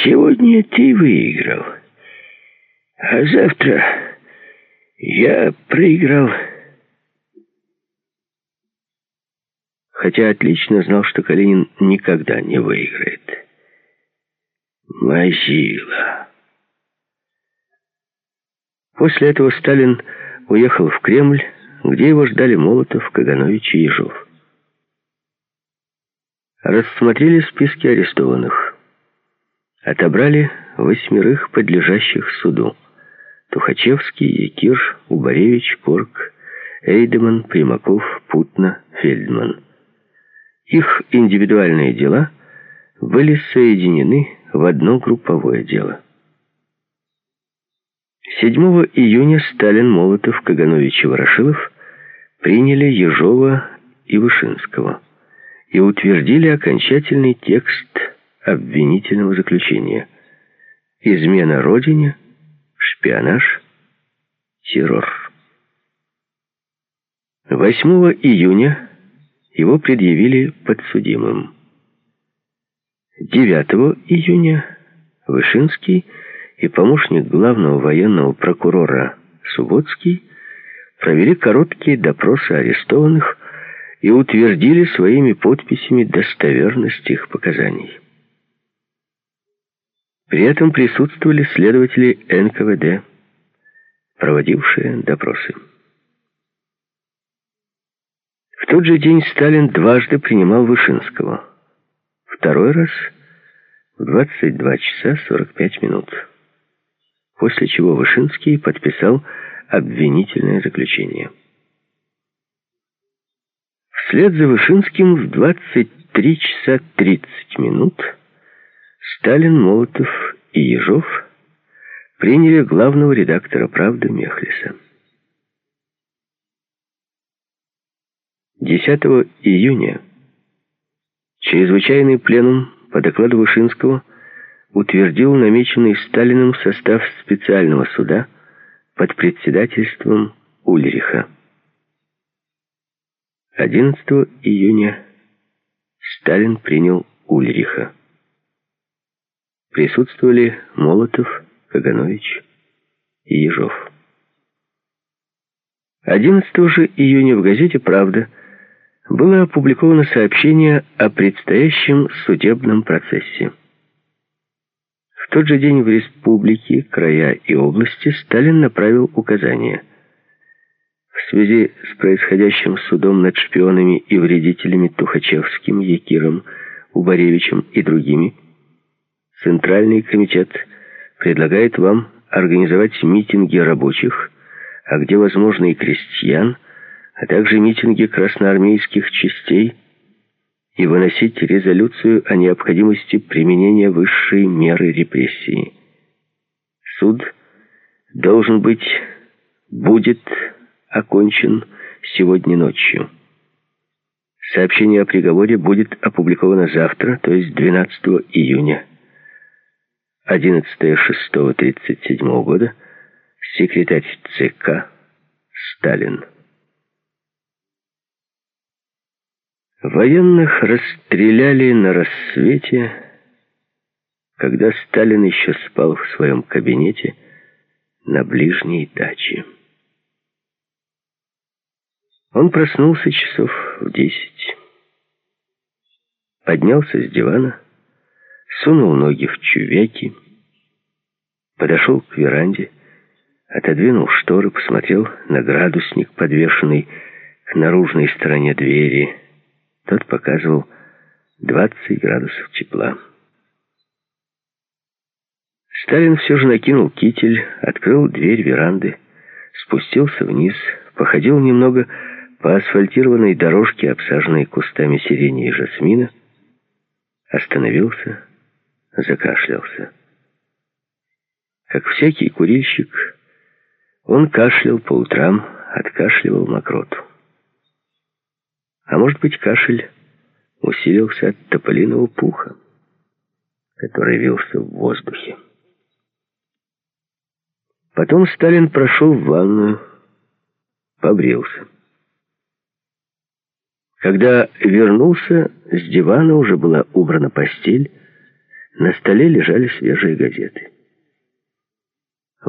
Сегодня ты выиграл, а завтра я проиграл. Хотя отлично знал, что Калинин никогда не выиграет. Мазила. После этого Сталин уехал в Кремль, где его ждали Молотов, Каганович и Ежов. Рассмотрели списки арестованных. Отобрали 8 подлежащих суду: Тухачевский, Якир, Убаревич, Корк, Эйдеман, Примаков, Путна, Фельдман. Их индивидуальные дела были соединены в одно групповое дело. 7 июня Сталин, Молотов, Каганович и Ворошилов приняли Ежова и Вышинского и утвердили окончательный текст обвинительного заключения: измена Родине, шпионаж, террор. 8 июня его предъявили подсудимым. 9 июня Вышинский и помощник главного военного прокурора Субботский провели короткие допросы арестованных и утвердили своими подписями достоверность их показаний. При этом присутствовали следователи НКВД, проводившие допросы. В тот же день Сталин дважды принимал Вышинского. Второй раз в 22 часа 45 минут. После чего Вышинский подписал обвинительное заключение. Вслед за Вышинским в 23 часа 30 минут Сталин, Молотов и Ежов приняли главного редактора «Правды» Мехлиса. 10 июня чрезвычайный пленум по докладу Вышинского утвердил намеченный Сталиным состав специального суда под председательством Ульриха. 11 июня Сталин принял Ульриха. Присутствовали Молотов, Каганович и Ежов. 11 же июня в газете «Правда» было опубликовано сообщение о предстоящем судебном процессе. В тот же день в республике, края и области Сталин направил указания: в связи с происходящим судом над шпионами и вредителями Тухачевским, Якиром, Убаревичем и другими, Центральный комитет предлагает вам организовать митинги рабочих, а где возможно и крестьян, а также митинги красноармейских частей, и выносить резолюцию о необходимости применения высшей меры репрессии. Суд будет окончен сегодня ночью. Сообщение о приговоре будет опубликовано завтра, то есть 12 июня. 11.06.1937 года. Секретарь ЦК Сталин. Военных расстреляли на рассвете, когда Сталин еще спал в своем кабинете на ближней даче. Он проснулся часов в 10. Поднялся с дивана, сунул ноги в чувяки, подошел к веранде, отодвинул шторы, посмотрел на градусник, подвешенный к наружной стороне двери. Тот показывал 20 градусов тепла. Сталин все же накинул китель, открыл дверь веранды, спустился вниз, походил немного по асфальтированной дорожке, обсаженной кустами сирени и жасмина, остановился, закашлялся. Как всякий курильщик, он кашлял по утрам, откашливал мокроту. А может быть, кашель усилился от тополиного пуха, который вился в воздухе. Потом Сталин прошел в ванную, побрился. Когда вернулся, с дивана уже была убрана постель, На столе лежали свежие газеты.